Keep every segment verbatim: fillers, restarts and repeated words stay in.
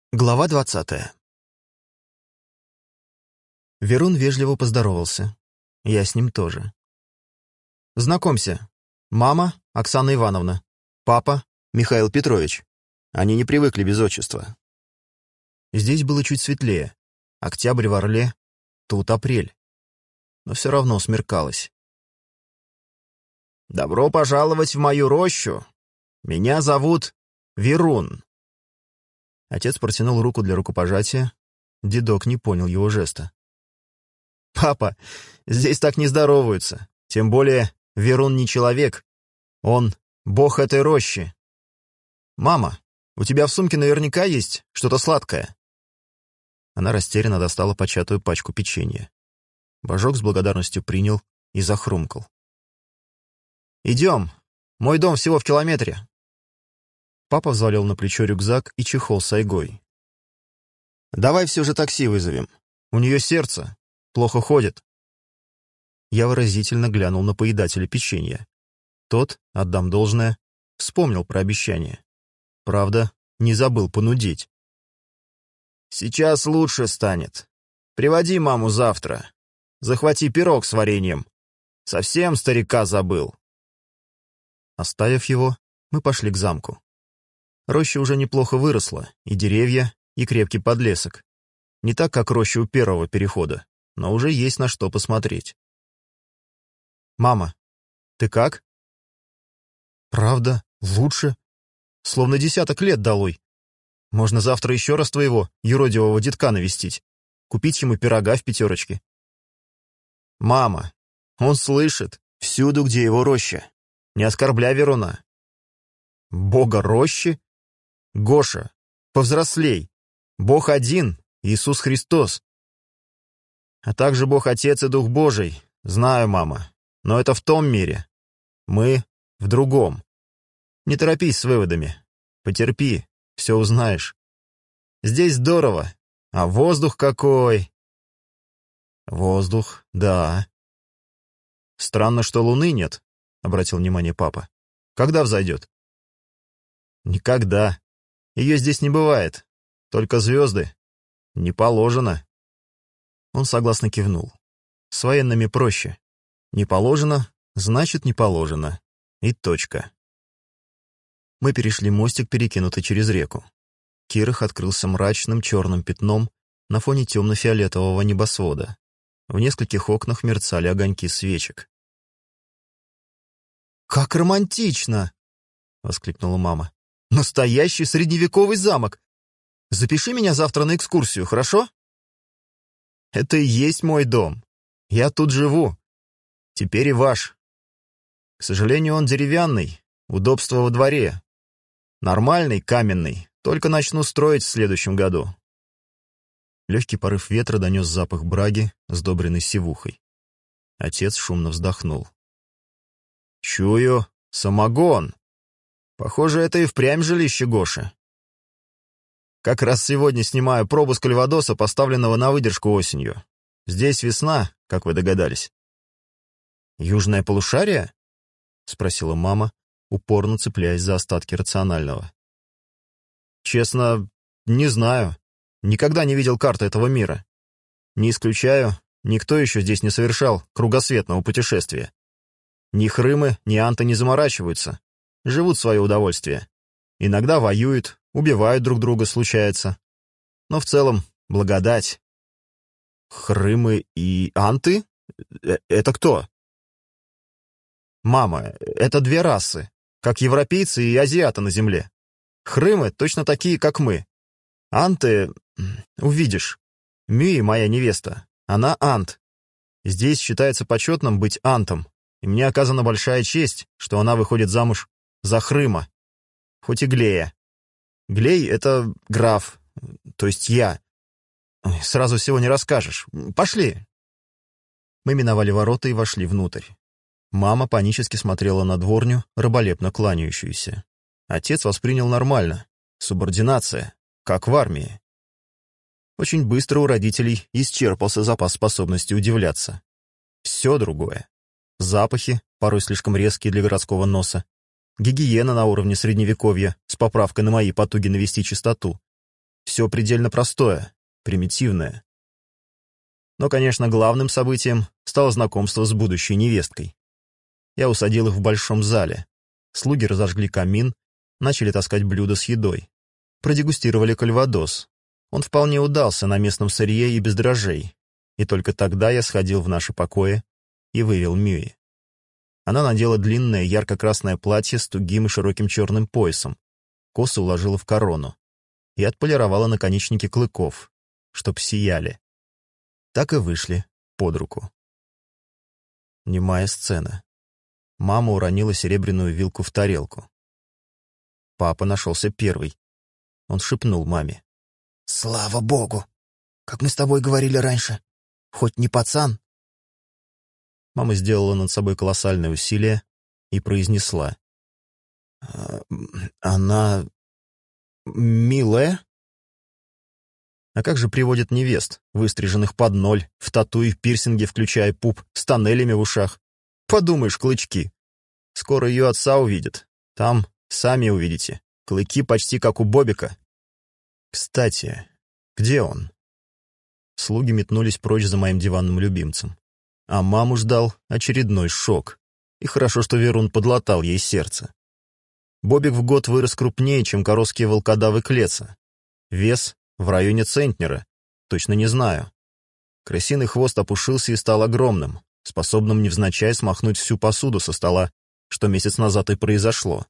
Глава двадцатая. Верун вежливо поздоровался. Я с ним тоже. «Знакомься, мама Оксана Ивановна, папа Михаил Петрович». Они не привыкли без отчества. Здесь было чуть светлее. Октябрь в Орле, тут апрель. Но все равно смеркалось. «Добро пожаловать в мою рощу. Меня зовут Верун». Отец протянул руку для рукопожатия. Дедок не понял его жеста. «Папа, здесь так не здороваются. Тем более Верун не человек. Он бог этой рощи. Мама, у тебя в сумке наверняка есть что-то сладкое». Она растерянно достала початую пачку печенья. Божок с благодарностью принял и захрумкал. «Идем. Мой дом всего в километре». Папа взвалил на плечо рюкзак и чехол с айгой. «Давай все же такси вызовем. У нее сердце плохо ходит». Я выразительно глянул на поедателя печенья. Тот, отдам должное, вспомнил про обещание. Правда, не забыл понудить. «Сейчас лучше станет. Приводи маму завтра. Захвати пирог с вареньем. Совсем старика забыл». Оставив его, мы пошли к замку. Роща уже неплохо выросла, и деревья, и крепкий подлесок. Не так, как роща у первого перехода, но уже есть на что посмотреть. «Мама, ты как?» «Правда, лучше. Словно десяток лет долой. Можно завтра еще раз твоего юродивого детка навестить, купить ему пирога в пятерочке». «Мама, он слышит всюду, где его роща. Не оскорбляй Веруна». «Бога рощи? Гоша, повзрослей. Бог один, Иисус Христос. А также Бог Отец и Дух Божий. Знаю, мама, но это в том мире. Мы в другом. Не торопись с выводами. Потерпи, все узнаешь. Здесь здорово, а воздух какой!» «Воздух, да». «Странно, что луны нет», — обратил внимание папа. «Когда взойдет?» «Никогда. Ее здесь не бывает. Только звезды. Не положено». Он согласно кивнул. С военными проще. Не положено, значит не положено. И точка. Мы перешли мостик, перекинутый через реку. Кирах открылся мрачным черным пятном на фоне темно-фиолетового небосвода. В нескольких окнах мерцали огоньки свечек. «Как романтично!» — воскликнула мама. «Настоящий средневековый замок! Запиши меня завтра на экскурсию, хорошо?» «Это и есть мой дом. Я тут живу. Теперь и ваш. К сожалению, он деревянный, удобство во дворе. Нормальный, каменный, только начну строить в следующем году». Легкий порыв ветра донес запах браги, сдобренный сивухой. Отец шумно вздохнул. «Чую, самогон. Похоже, это и впрямь жилище Гоши. Как раз сегодня снимаю пробу с кальвадоса, поставленного на выдержку осенью. Здесь весна, как вы догадались». «Южное полушарие?» — спросила мама, упорно цепляясь за остатки рационального. «Честно, не знаю. Никогда не видел карты этого мира. Не исключаю, никто еще здесь не совершал кругосветного путешествия. Ни хрымы, ни анты не заморачиваются. Живут в свое удовольствие. Иногда воюют, убивают друг друга, случается. Но в целом благодать». «Хрымы и анты? Это кто?» «Мама, это две расы, как европейцы и азиаты на земле. Хрымы точно такие, как мы. Анты... Увидишь. Мюи, моя невеста, она ант. Здесь считается почетным быть антом, и мне оказана большая честь, что она выходит замуж за Хрыма, хоть и Глея. Глей — это граф, то есть я. Сразу всего не расскажешь. Пошли». Мы миновали ворота и вошли внутрь. Мама панически смотрела на дворню, раболепно кланяющуюся. Отец воспринял нормально. Субординация, как в армии. Очень быстро у родителей исчерпался запас способности удивляться. Все другое. Запахи, порой слишком резкие для городского носа. Гигиена на уровне средневековья, с поправкой на мои потуги навести чистоту. Все предельно простое, примитивное. Но, конечно, главным событием стало знакомство с будущей невесткой. Я усадил их в большом зале. Слуги разожгли камин, начали таскать блюда с едой. Продегустировали кальвадос. Он вполне удался на местном сырье и без дрожжей. И только тогда я сходил в наши покои и вывел Мюи. Она надела длинное ярко-красное платье с тугим и широким черным поясом, косы уложила в корону и отполировала наконечники клыков, чтоб сияли. Так и вышли под руку. Немая сцена. Мама уронила серебряную вилку в тарелку. Папа нашелся первый. Он шепнул маме. «Слава богу! Как мы с тобой говорили раньше, хоть не пацан». Мама сделала над собой колоссальное усилие и произнесла. «Она... милая?» А как же приводят невест, выстриженных под ноль, в тату и в пирсинге, включая пуп, с тоннелями в ушах? Подумаешь, клычки. Скоро ее отца увидят. Там сами увидите. Клыки почти как у Бобика. Кстати, где он? Слуги метнулись прочь за моим диванным любимцем. А маму ждал очередной шок. И хорошо, что Верун подлатал ей сердце. Бобик в год вырос крупнее, чем коросские волкодавы Клеца. Вес в районе центнера. Точно не знаю. Крысиный хвост опушился и стал огромным, способным невзначай смахнуть всю посуду со стола, что месяц назад и произошло.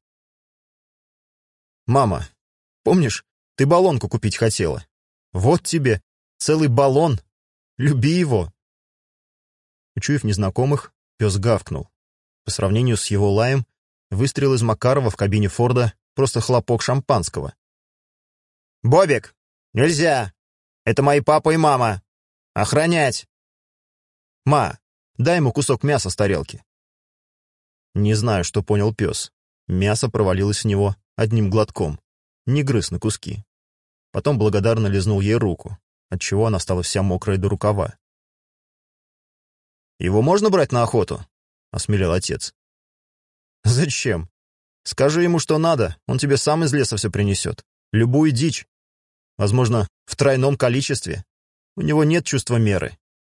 «Мама, помнишь, ты баллонку купить хотела? Вот тебе, целый баллон. Люби его!» Учуяв незнакомых, пес гавкнул. По сравнению с его лаем, выстрел из Макарова в кабине Форда — просто хлопок шампанского. «Бобик, нельзя! Это мои папа и мама! Охранять!» «Ма, дай ему кусок мяса с тарелки!» Не знаю, что понял пес. Мясо провалилось в него одним глотком, не грыз на куски. Потом благодарно лизнул ей руку, отчего она стала вся мокрая до рукава. «Его можно брать на охоту?» — осмелел отец. «Зачем? Скажи ему, что надо, он тебе сам из леса все принесет. Любую дичь. Возможно, в тройном количестве. У него нет чувства меры».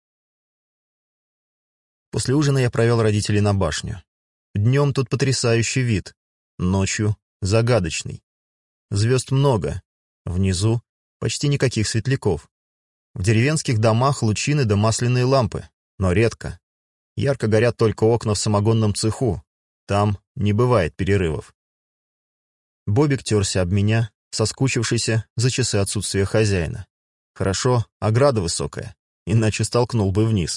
После ужина я провел родителей на башню. Днем тут потрясающий вид, ночью загадочный. Звезд много, внизу почти никаких светляков. В деревенских домах лучины да масляные лампы, но редко. Ярко горят только окна в самогонном цеху, там не бывает перерывов. Бобик терся об меня, соскучившийся за часы отсутствия хозяина. Хорошо, ограда высокая, иначе столкнул бы вниз.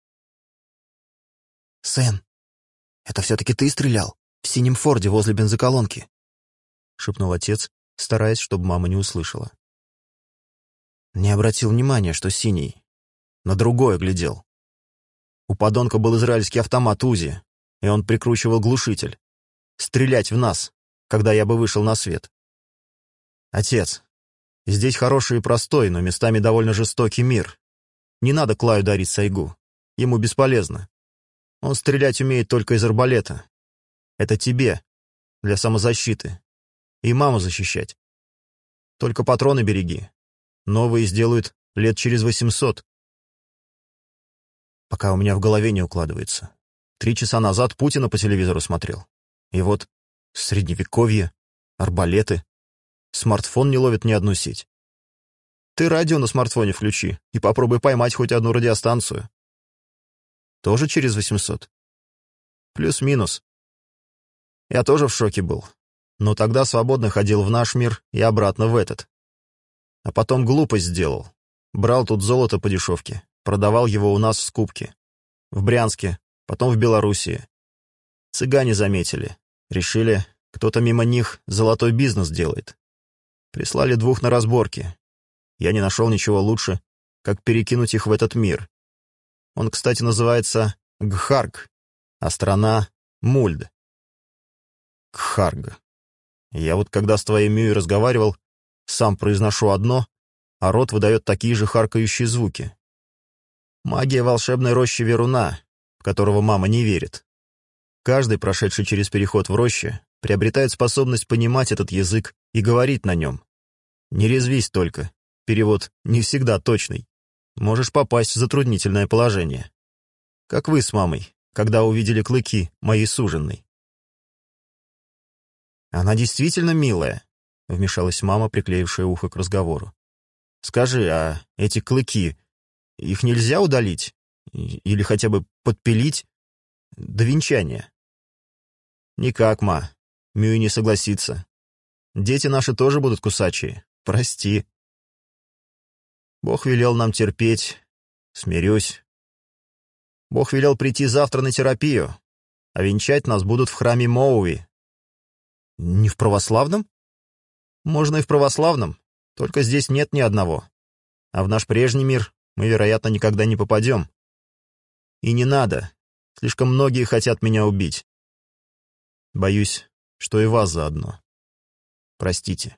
«Сэн, это все-таки ты стрелял в синем Форде возле бензоколонки?» — шепнул отец, стараясь, чтобы мама не услышала. Не обратил внимания, что синий. На другое глядел. У подонка был израильский автомат УЗИ, и он прикручивал глушитель. Стрелять в нас, когда я бы вышел на свет. Отец, здесь хороший и простой, но местами довольно жестокий мир. Не надо Клаю дарить сайгу. Ему бесполезно. Он стрелять умеет только из арбалета. Это тебе, для самозащиты. И маму защищать. Только патроны береги. Новые сделают лет через восемьсот. Пока у меня в голове не укладывается. Три часа назад Путина по телевизору смотрел. И вот средневековье, арбалеты. Смартфон не ловит ни одну сеть. Ты радио на смартфоне включи и попробуй поймать хоть одну радиостанцию. Тоже через восемьсот? Плюс-минус. Я тоже в шоке был. Но тогда свободно ходил в наш мир и обратно в этот. А потом глупость сделал. Брал тут золото по дешевке, продавал его у нас в скупке. В Брянске, потом в Белоруссии. Цыгане заметили. Решили, кто-то мимо них золотой бизнес делает. Прислали двух на разборки. Я не нашел ничего лучше, как перекинуть их в этот мир. Он, кстати, называется Гхарг, а страна — Мульд. Гхарг. Я вот когда с твоей Мюей разговаривал, сам произношу одно, а рот выдает такие же харкающие звуки. Магия волшебной рощи Веруна, в которого мама не верит. Каждый, прошедший через переход в роще, приобретает способность понимать этот язык и говорить на нем. Не резвись только. Перевод не всегда точный. Можешь попасть в затруднительное положение. Как вы с мамой, когда увидели клыки моей суженой. «Она действительно милая», — вмешалась мама, приклеившая ухо к разговору. «Скажи, а эти клыки, их нельзя удалить? Или хотя бы подпилить до венчания?» «Никак, ма. Мюи не согласится. Дети наши тоже будут кусачие. Прости. Бог велел нам терпеть. Смирюсь. Бог велел прийти завтра на терапию, а венчать нас будут в храме Моуи». «Не в православном?» «Можно и в православном, только здесь нет ни одного. А в наш прежний мир мы, вероятно, никогда не попадем. И не надо. Слишком многие хотят меня убить. Боюсь, что и вас заодно. Простите».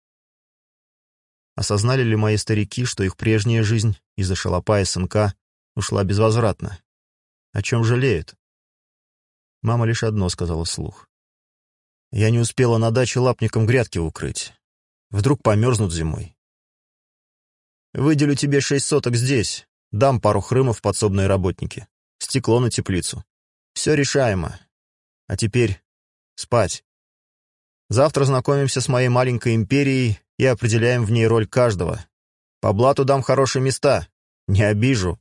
Осознали ли мои старики, что их прежняя жизнь из-за шалопая сынка ушла безвозвратно? О чем жалеют? Мама лишь одно сказала вслух. «Я не успела на даче лапником грядки укрыть. Вдруг померзнут зимой. Выделю тебе шесть соток здесь, дам пару хрымов в подсобные работники, стекло на теплицу. Все решаемо. А теперь спать. Завтра знакомимся с моей маленькой империей и определяем в ней роль каждого. По блату дам хорошие места. Не обижу».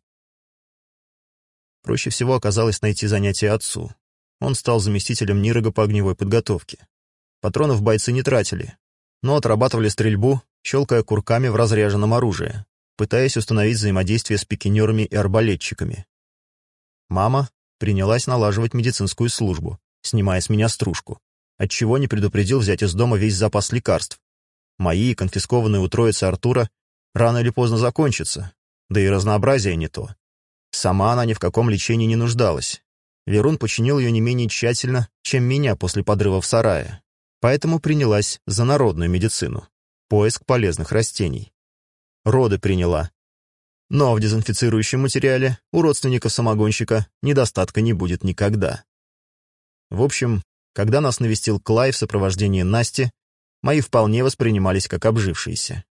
Проще всего оказалось найти занятие отцу. Он стал заместителем Нирога по огневой подготовке. Патронов бойцы не тратили, но отрабатывали стрельбу, щелкая курками в разряженном оружии, пытаясь установить взаимодействие с пикинерами и арбалетчиками. Мама принялась налаживать медицинскую службу, снимая с меня стружку, отчего не предупредил взять из дома весь запас лекарств. Мои, конфискованные у троицы Артура, рано или поздно закончатся, да и разнообразие не то. Сама она ни в каком лечении не нуждалась. Верун починил ее не менее тщательно, чем меня после подрыва в сарае, поэтому принялась за народную медицину, поиск полезных растений. Роды приняла. Но в дезинфицирующем материале у родственников-самогонщика недостатка не будет никогда. В общем, когда нас навестил Клай в сопровождении Насти, мои вполне воспринимались как обжившиеся.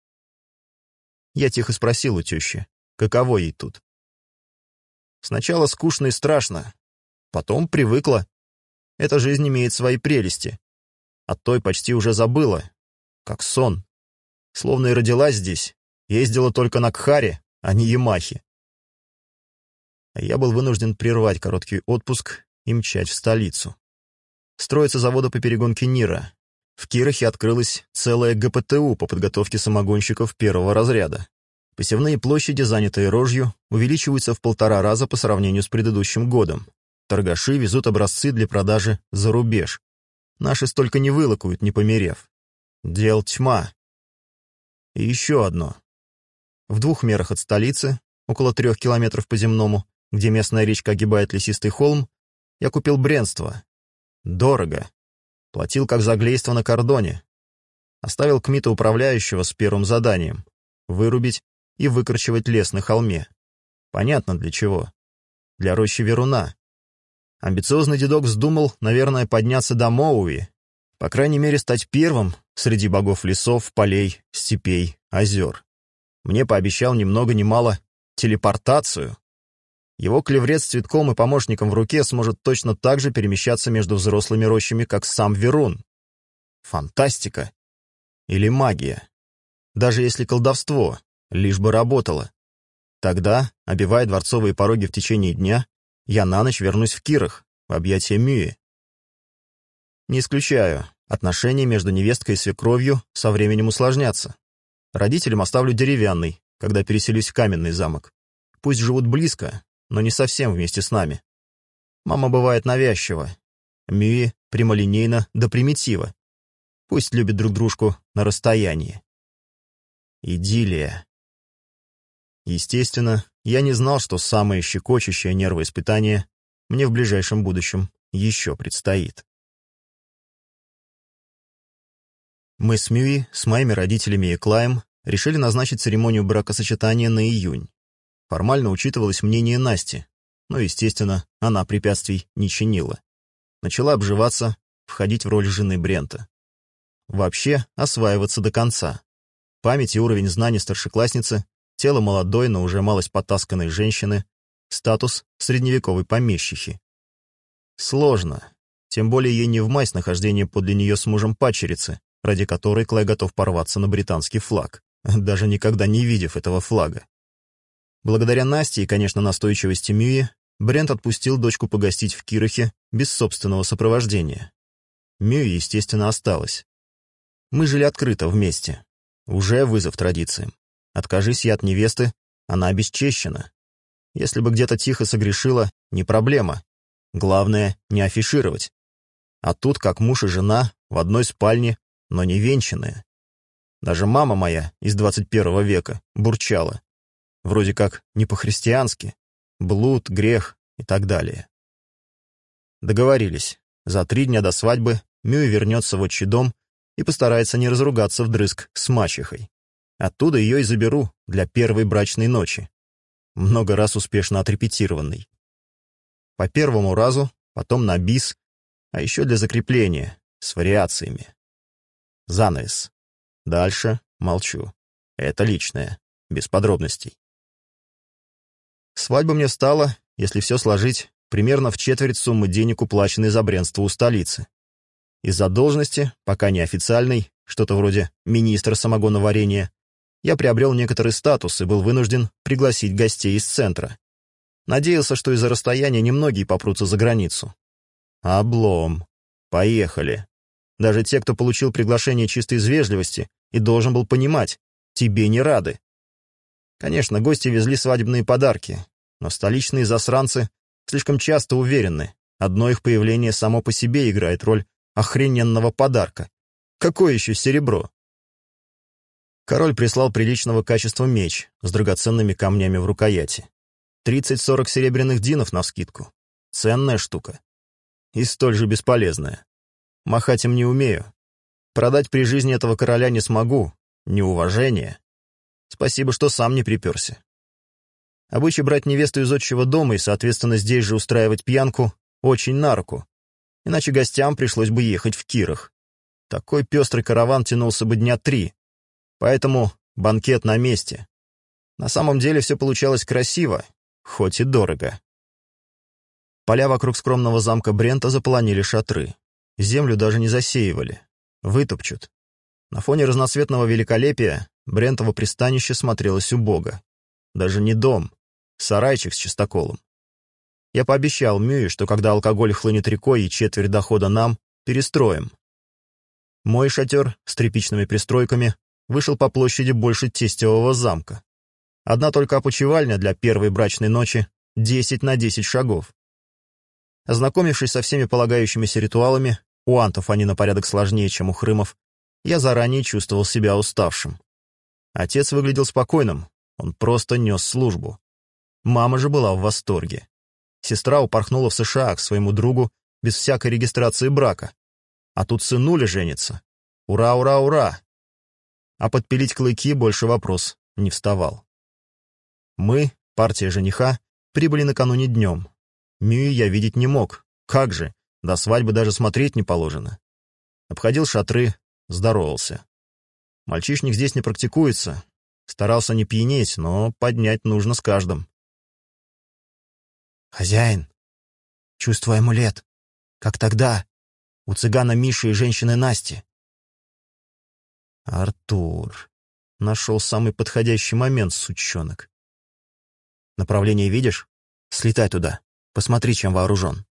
Я тихо спросил у тещи, каково ей тут. Сначала скучно и страшно, потом привыкла. Эта жизнь имеет свои прелести. От той почти уже забыла, как сон. Словно и родилась здесь, ездила только на Кхаре, а не Ямахе. А я был вынужден прервать короткий отпуск и мчать в столицу. Строится завода по перегонке Нира. В Кирахе открылась целая гэ пэ тэ у по подготовке самогонщиков первого разряда. Посевные площади, занятые рожью, увеличиваются в полтора раза по сравнению с предыдущим годом. Торгаши везут образцы для продажи за рубеж. Наши столько не вылакуют, не померев. Дел тьма. И еще одно. В двух мерах от столицы, около трех километров по земному, где местная речка огибает лесистый холм, я купил бренство. Дорого. Платил как за глейство на кордоне. Оставил Кмита управляющего с первым заданием — вырубить и выкорчевать лес на холме. Понятно для чего. Для рощи Веруна. Амбициозный дедок вздумал, наверное, подняться до Моуи, по крайней мере, стать первым среди богов лесов, полей, степей, озер. Мне пообещал ни много ни мало телепортацию. Его клеврет с цветком и помощником в руке сможет точно так же перемещаться между взрослыми рощами, как сам Верун. Фантастика. Или магия. Даже если колдовство, лишь бы работало. Тогда, обивая дворцовые пороги в течение дня, я на ночь вернусь в Кирах, в объятия Мюи. Не исключаю, отношения между невесткой и свекровью со временем усложнятся. Родителям оставлю деревянный, когда переселюсь в каменный замок. Пусть живут близко, но не совсем вместе с нами. Мама бывает навязчива. Мюи прямолинейно до примитива. Пусть любят друг дружку на расстоянии. Идиллия. Естественно, я не знал, что самое щекочущее нервоиспытание мне в ближайшем будущем еще предстоит. Мы с Мюи, с моими родителями и Клаем решили назначить церемонию бракосочетания на июнь. Формально учитывалось мнение Насти, но, естественно, она препятствий не чинила. Начала обживаться, входить в роль жены Брента. Вообще, осваиваться до конца. Память и уровень знаний старшеклассницы, тело молодой, но уже малость потасканной женщины, статус средневековой помещихи. Сложно, тем более ей не вмасть нахождение подле нее с мужем падчерицы, ради которой Клай готов порваться на британский флаг, даже никогда не видев этого флага. Благодаря Насте и, конечно, настойчивости Мюи, Брент отпустил дочку погостить в Кирохе без собственного сопровождения. Мюи, естественно, осталась. Мы жили открыто вместе. Уже вызов традициям. Откажись я от невесты, она обесчещена. Если бы где-то тихо согрешила, не проблема. Главное, не афишировать. А тут, как муж и жена, в одной спальне, но не венчанные. Даже мама моя из двадцать первого века бурчала. Вроде как не по-христиански. Блуд, грех и так далее. Договорились. За три дня до свадьбы Мюи вернется в отчий дом и постарается не разругаться вдрызг с мачехой. Оттуда ее и заберу для первой брачной ночи. Много раз успешно отрепетированной. По первому разу, потом на бис, а еще для закрепления, с вариациями. Занавес. Дальше молчу. Это личное, без подробностей. Свадьба мне стала, если все сложить, примерно в четверть суммы денег, уплаченной за бренство у столицы. Из-за должности, пока неофициальной, что-то вроде министра самогоноварения, я приобрел некоторый статус и был вынужден пригласить гостей из центра. Надеялся, что из-за расстояния немногие попрутся за границу. Облом. Поехали. Даже те, кто получил приглашение чисто из вежливости и должен был понимать, тебе не рады. Конечно, гости везли свадебные подарки, но столичные засранцы слишком часто уверены, одно их появление само по себе играет роль охрененного подарка. Какое еще серебро? Король прислал приличного качества меч с драгоценными камнями в рукояти. тридцать-сорок серебряных динов навскидку. Ценная штука. И столь же бесполезная. Махать им не умею. Продать при жизни этого короля не смогу. Неуважение. Спасибо, что сам не приперся. Обычай брать невесту из отчего дома и, соответственно, здесь же устраивать пьянку очень на руку. Иначе гостям пришлось бы ехать в Кирох. Такой пестрый караван тянулся бы дня три. Поэтому банкет на месте. На самом деле все получалось красиво, хоть и дорого. Поля вокруг скромного замка Брента заполонили шатры. Землю даже не засеивали. Вытопчут. На фоне разноцветного великолепия Брентово пристанище смотрелось убого. Даже не дом, сарайчик с чистоколом. Я пообещал Мюи, что когда алкоголь хлынет рекой и четверть дохода нам, перестроим. Мой шатер с тряпичными пристройками вышел по площади больше тестевого замка. Одна только опочивальня для первой брачной ночи — десять на десять шагов. Ознакомившись со всеми полагающимися ритуалами, у антов они на порядок сложнее, чем у хрымов, я заранее чувствовал себя уставшим. Отец выглядел спокойным, он просто нес службу. Мама же была в восторге. Сестра упорхнула в США к своему другу без всякой регистрации брака. А тут сынуля женится. Ура, ура, ура! А подпилить клыки больше вопрос не вставал. Мы, партия жениха, прибыли накануне днем. Мюи я видеть не мог. Как же, до свадьбы даже смотреть не положено. Обходил шатры, здоровался. Мальчишник здесь не практикуется. Старался не пьянеть, но поднять нужно с каждым. «Хозяин, чувствую амулет, как тогда, у цыгана Миши и женщины Насти». Артур. Нашел самый подходящий момент, сучонок. «Направление видишь? Слетай туда, посмотри, чем вооружен».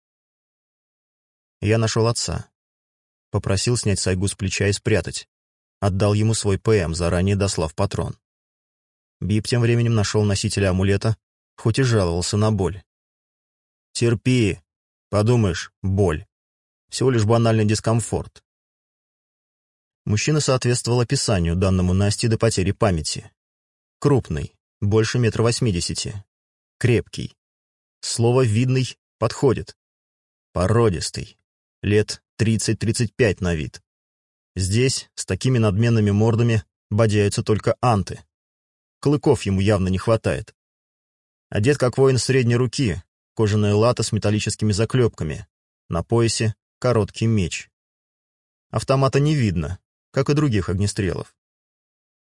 Я нашел отца. Попросил снять сайгу с плеча и спрятать. Отдал ему свой ПМ, заранее дослав патрон. Бип тем временем нашел носителя амулета, хоть и жаловался на боль. «Терпи. Подумаешь, боль. Всего лишь банальный дискомфорт». Мужчина соответствовал описанию, данному Насте до потери памяти. Крупный, больше метра восьмидесяти. Крепкий. Слово «видный» подходит. Породистый. Лет тридцать-тридцать пять на вид. Здесь, с такими надменными мордами, бодяются только анты. Клыков ему явно не хватает. Одет как воин средней руки, кожаная лата с металлическими заклепками. На поясе короткий меч. Автомата не видно, как и других огнестрелов.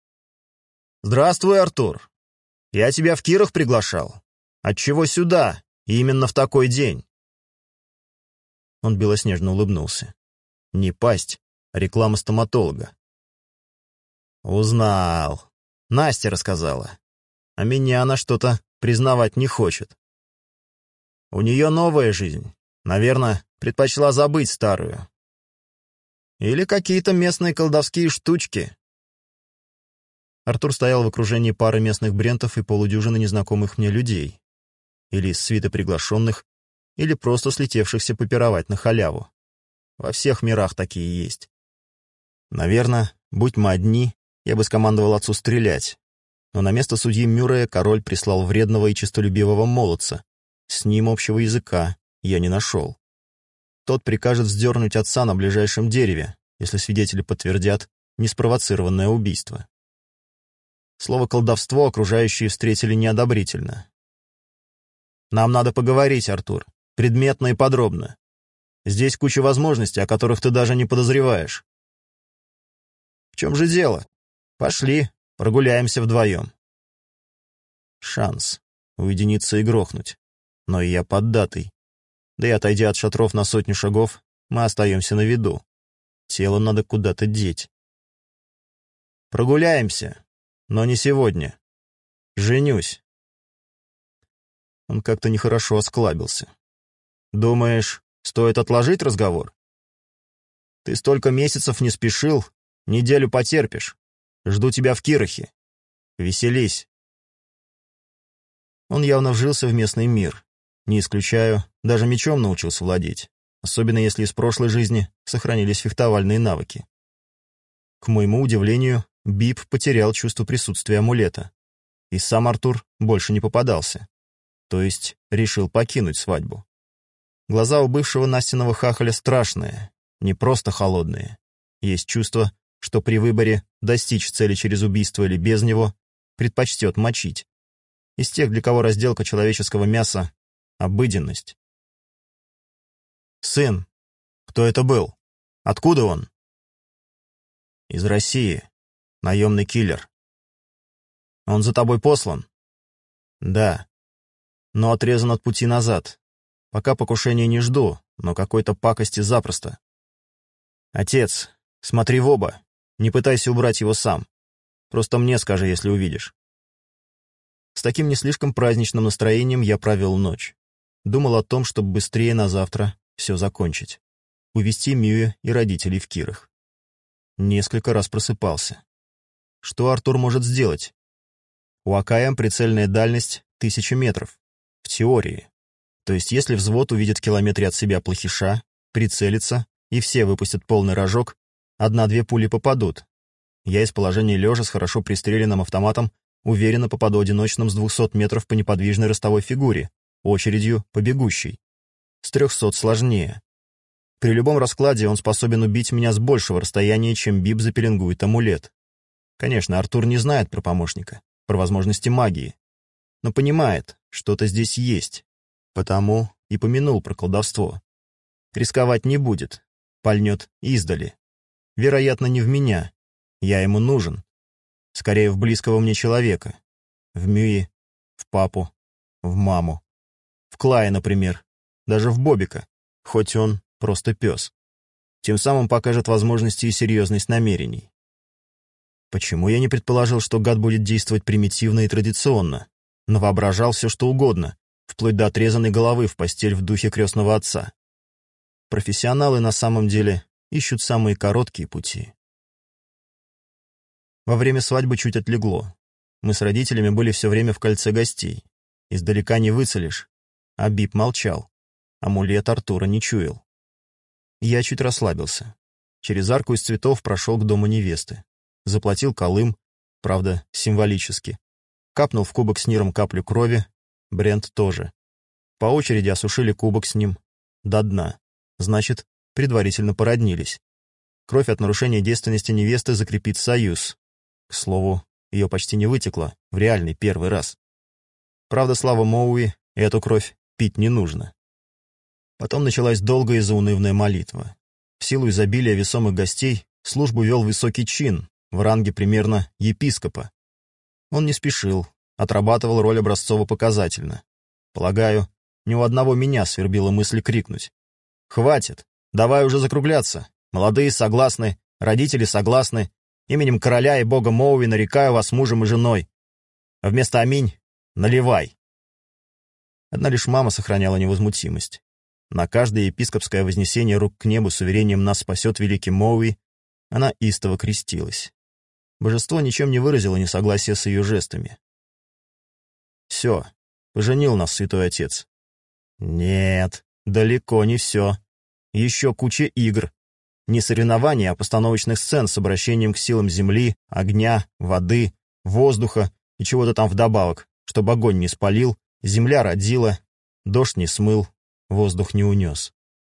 «Здравствуй, Артур. Я тебя в Киров приглашал. Отчего сюда, и именно в такой день?» Он белоснежно улыбнулся. Не пасть, а реклама стоматолога. «Узнал. Настя рассказала. А меня она что-то признавать не хочет. У нее новая жизнь. Наверное, предпочла забыть старую. Или какие-то местные колдовские штучки». Артур стоял в окружении пары местных брентов и полудюжины незнакомых мне людей. Или из свиты приглашенных, или просто слетевшихся попировать на халяву. Во всех мирах такие есть. Наверное, будь мы одни, я бы скомандовал отцу стрелять. Но на место судьи Мюррея король прислал вредного и честолюбивого молодца. С ним общего языка я не нашел. Тот прикажет вздернуть отца на ближайшем дереве, если свидетели подтвердят неспровоцированное убийство. Слово «колдовство» окружающие встретили неодобрительно. «Нам надо поговорить, Артур, предметно и подробно. Здесь куча возможностей, о которых ты даже не подозреваешь». «В чем же дело? Пошли, прогуляемся вдвоем». Шанс уединиться и грохнуть. Но и я поддатый. Да и отойдя от шатров на сотню шагов, мы остаемся на виду. Тело надо куда-то деть. «Прогуляемся, но не сегодня. Женюсь». Он как-то нехорошо осклабился. «Думаешь, стоит отложить разговор? Ты столько месяцев не спешил, неделю потерпишь. Жду тебя в Кирохе. Веселись». Он явно вжился в местный мир. Не исключаю, даже мечом научился владеть, особенно если из прошлой жизни сохранились фехтовальные навыки. К моему удивлению, Бип потерял чувство присутствия амулета, и сам Артур больше не попадался, то есть решил покинуть свадьбу. Глаза у бывшего Настиного хахаля страшные, не просто холодные. Есть чувство, что при выборе достичь цели через убийство или без него предпочтет мочить. Из тех, для кого разделка человеческого мяса — обыденность. «Сын, кто это был? Откуда он?» «Из России. Наемный киллер». «Он за тобой послан?» «Да. Но отрезан от пути назад. Пока покушения не жду, но какой-то пакости запросто. Отец, смотри в оба. Не пытайся убрать его сам. Просто мне скажи, если увидишь». С таким не слишком праздничным настроением я провел ночь. Думал о том, чтобы быстрее на завтра все закончить. Увезти Мию и родителей в Кирах. Несколько раз просыпался. Что Артур может сделать? У АКМ прицельная дальность тысяча метров. В теории. То есть если взвод увидит в километре от себя плохиша, прицелится, и все выпустят полный рожок, одна-две пули попадут. Я из положения лежа с хорошо пристреленным автоматом уверенно попаду одиночным с двухсот метров по неподвижной ростовой фигуре, очередью по бегущей. С трехсот сложнее. При любом раскладе он способен убить меня с большего расстояния, чем Бип запеленгует амулет. Конечно, Артур не знает про помощника, про возможности магии, но понимает, что-то здесь есть, потому и помянул про колдовство. Рисковать не будет, пальнет издали. Вероятно, не в меня, я ему нужен. Скорее, в близкого мне человека. В Мюи, в папу, в маму. В Клая, например. Даже в Бобика, хоть он просто пес. Тем самым покажет возможности и серьезность намерений. Почему я не предположил, что гад будет действовать примитивно и традиционно, но воображал все, что угодно, вплоть до отрезанной головы в постель в духе крестного отца? Профессионалы на самом деле ищут самые короткие пути. Во время свадьбы чуть отлегло. Мы с родителями были все время в кольце гостей. Издалека не выцелишь. А Бип молчал. Амулет Артура не чуял. Я чуть расслабился. Через арку из цветов прошел к дому невесты. Заплатил колым, правда, символически. Капнул в кубок с Ниром каплю крови, Брент тоже. По очереди осушили кубок с ним до дна. Значит, предварительно породнились. Кровь от нарушения девственности невесты закрепит союз. К слову, ее почти не вытекло в реальный первый раз. Правда, слава Моуи, эту кровь пить не нужно. Потом началась долгая и заунывная молитва. В силу изобилия весомых гостей службу вел высокий чин, в ранге примерно епископа. Он не спешил, отрабатывал роль образцово-показательно. Полагаю, ни у одного меня свербила мысль крикнуть: «Хватит! Давай уже закругляться! Молодые согласны, родители согласны, именем короля и бога Моуи нарекаю вас мужем и женой. А вместо «аминь» — наливай!» Одна лишь мама сохраняла невозмутимость. На каждое епископское вознесение рук к небу с уверением «нас спасет великий Моуи» она истово крестилась. Божество ничем не выразило несогласия с ее жестами. «Все, поженил нас святой отец». Нет, далеко не все. Еще куча игр. Не соревнований, а постановочных сцен с обращением к силам земли, огня, воды, воздуха и чего-то там вдобавок, чтобы огонь не спалил, земля родила, дождь не смыл, воздух не унес.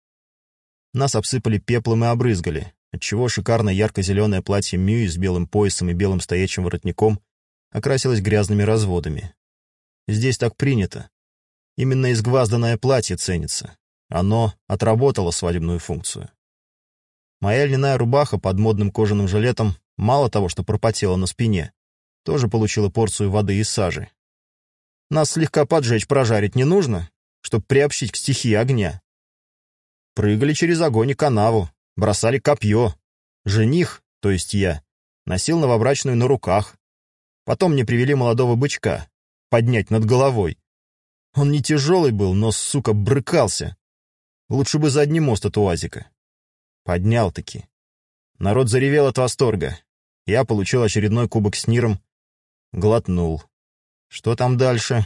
Нас обсыпали пеплом и обрызгали, отчего шикарное ярко-зеленое платье Мюи с белым поясом и белым стоячим воротником окрасилось грязными разводами. Здесь так принято. Именно изгвазданное платье ценится. Оно отработало свадебную функцию. Моя льняная рубаха под модным кожаным жилетом мало того, что пропотела на спине, тоже получила порцию воды и сажи. Нас слегка поджечь, прожарить не нужно, чтобы приобщить к стихии огня. Прыгали через огонь и канаву, бросали копье. Жених, то есть я, носил новобрачную на руках. Потом мне привели молодого бычка, поднять над головой. Он не тяжелый был, но, сука, брыкался. Лучше бы задний мост от УАЗика. Поднял-таки. Народ заревел от восторга. Я получил очередной кубок с Ниром. Глотнул. Что там дальше?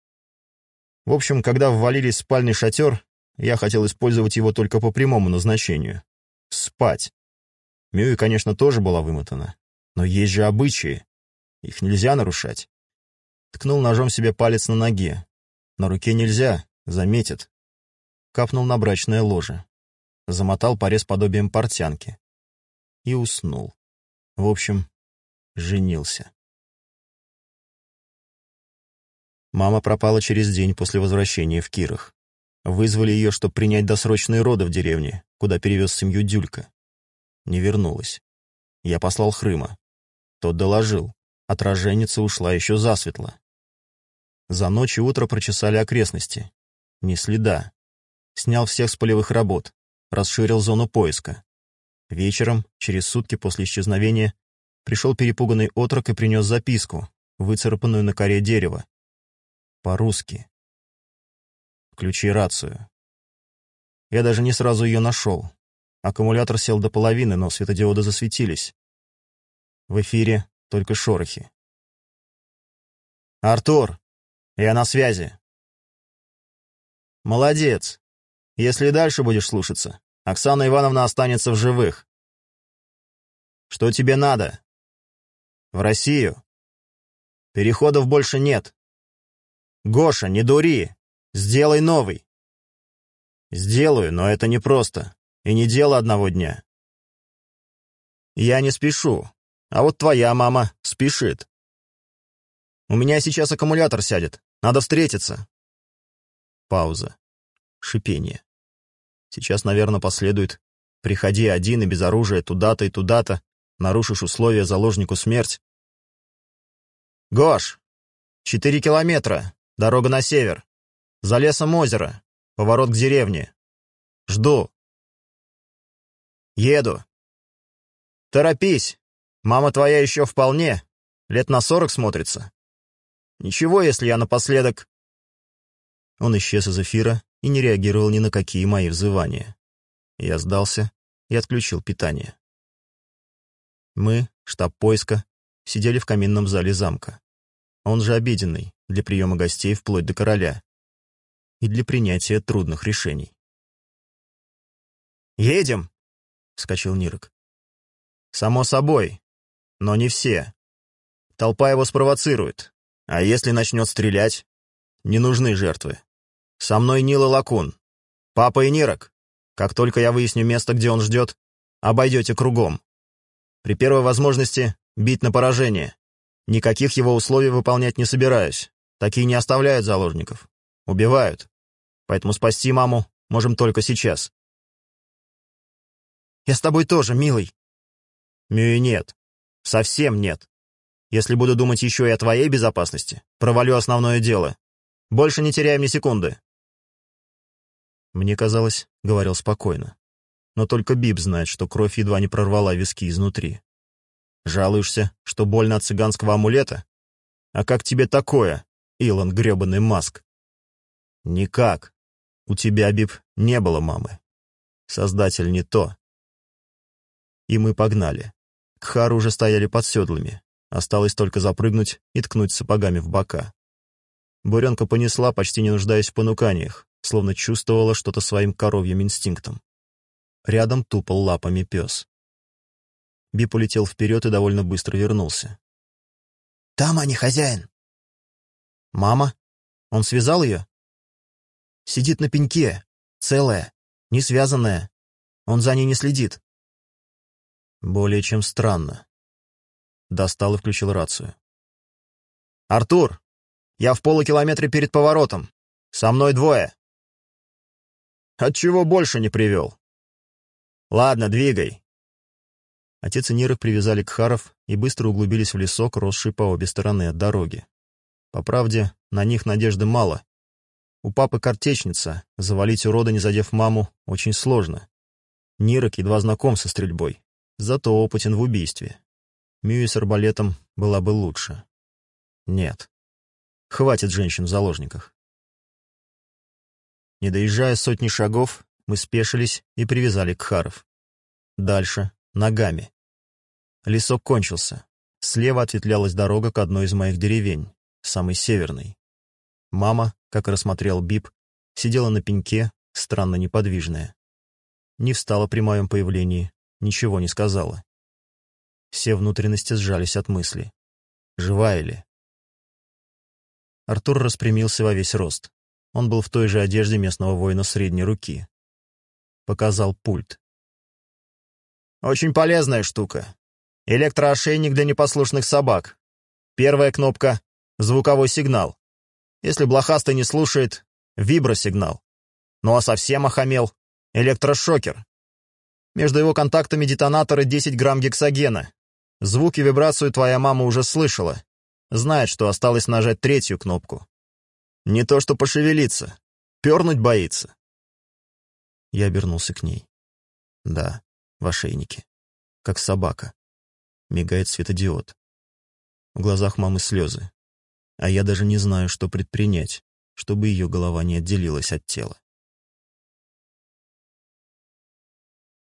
В общем, когда ввалились в спальный шатер, я хотел использовать его только по прямому назначению. Спать. Мюи, конечно, тоже была вымотана. Но есть же обычаи. Их нельзя нарушать. Ткнул ножом себе палец на ноге. На руке нельзя, заметят. Капнул на брачное ложе. Замотал порез подобием портянки. И уснул. В общем, женился. Мама пропала через день после возвращения в Кирах. Вызвали ее, чтобы принять досрочные роды в деревне, куда перевез семью Дюлька. Не вернулась. Я послал Хрыма. Тот доложил. Отраженница ушла еще засветло. За ночь и утро прочесали окрестности. Ни следа. Снял всех с полевых работ. Расширил зону поиска. Вечером, через сутки после исчезновения, пришел перепуганный отрок и принес записку, выцарапанную на коре дерева. По-русски. Включи рацию. Я даже не сразу ее нашел. Аккумулятор сел до половины, но светодиоды засветились. В эфире только шорохи. «Артур, я на связи». «Молодец. Если и дальше будешь слушаться, Оксана Ивановна останется в живых. Что тебе надо? В Россию? Переходов больше нет. Гоша, не дури. Сделай новый». «Сделаю, но это непросто. И не дело одного дня». «Я не спешу. А вот твоя мама спешит. У меня сейчас аккумулятор сядет. Надо встретиться». Пауза. Шипение. Сейчас, наверное, последует: «Приходи один и без оружия туда-то и туда-то. Нарушишь условия, заложнику смерть». «Гош, четыре километра. Дорога на север. За лесом озеро. Поворот к деревне. Жду». «Еду». «Торопись. Мама твоя еще вполне. Лет на сорок смотрится. Ничего, если я напоследок...» Он исчез из эфира и не реагировал ни на какие мои взывания. Я сдался и отключил питание. Мы, штаб поиска, сидели в каминном зале замка. Он же обеденный, для приема гостей вплоть до короля. И для принятия трудных решений. «Едем!» — вскочил Нирок. «Само собой, но не все. Толпа его спровоцирует. А если начнет стрелять, не нужны жертвы. Со мной Нил и Лакун. Папа и Нирок. Как только я выясню место, где он ждет, обойдете кругом. При первой возможности бить на поражение. Никаких его условий выполнять не собираюсь. Такие не оставляют заложников. Убивают. Поэтому спасти маму можем только сейчас». «Я с тобой тоже, милый». «Мюи нет. Совсем нет. Если буду думать еще и о твоей безопасности, провалю основное дело. Больше не теряем ни секунды». Мне казалось, говорил спокойно. Но только Бип знает, что кровь едва не прорвала виски изнутри. «Жалуешься, что больно от цыганского амулета? А как тебе такое, Илон гребаный Маск?» «Никак. У тебя, Бип, не было мамы. Создатель не то». И мы погнали. Кхары уже стояли под седлами. Осталось только запрыгнуть и ткнуть сапогами в бока. Буренка понесла, почти не нуждаясь в понуканиях, словно чувствовала что-то своим коровьим инстинктом. Рядом тупал лапами пес. Бип улетел вперед и довольно быстро вернулся. «Там они, хозяин!» «Мама? Он связал ее?» «Сидит на пеньке, целая, не связанная. Он за ней не следит». Более чем странно. Достал и включил рацию. «Артур, я в полукилометре перед поворотом. Со мной двое». «Отчего больше не привел?» «Ладно, двигай». Отец и Нирок привязали Кхаров и быстро углубились в лесок, росший по обе стороны от дороги. По правде, на них надежды мало. У папы картечница, завалить урода, не задев маму, очень сложно. Нирок едва знаком со стрельбой, зато опытен в убийстве. Мюи с арбалетом была бы лучше. Нет. Хватит женщин в заложниках. Не доезжая сотни шагов, мы спешились и привязали Кхаров. Дальше — ногами. Лесок кончился. Слева ответвлялась дорога к одной из моих деревень, самой северной. Мама, как рассмотрел Бип, сидела на пеньке, странно неподвижная. Не встала при моем появлении, ничего не сказала. Все внутренности сжались от мысли. Живая ли? Артур распрямился во весь рост. Он был в той же одежде местного воина средней руки. Показал пульт. «Очень полезная штука. Электроошейник для непослушных собак. Первая кнопка — звуковой сигнал. Если блохастый не слушает — вибросигнал. Ну а совсем охамел — электрошокер. Между его контактами детонаторы десять грамм гексогена. Звук и вибрацию твоя мама уже слышала. Знает, что осталось нажать третью кнопку. Не то что пошевелиться. Пернуть боится». Я обернулся к ней. Да, в ошейнике. Как собака. Мигает светодиод. В глазах мамы слезы. А я даже не знаю, что предпринять, чтобы ее голова не отделилась от тела.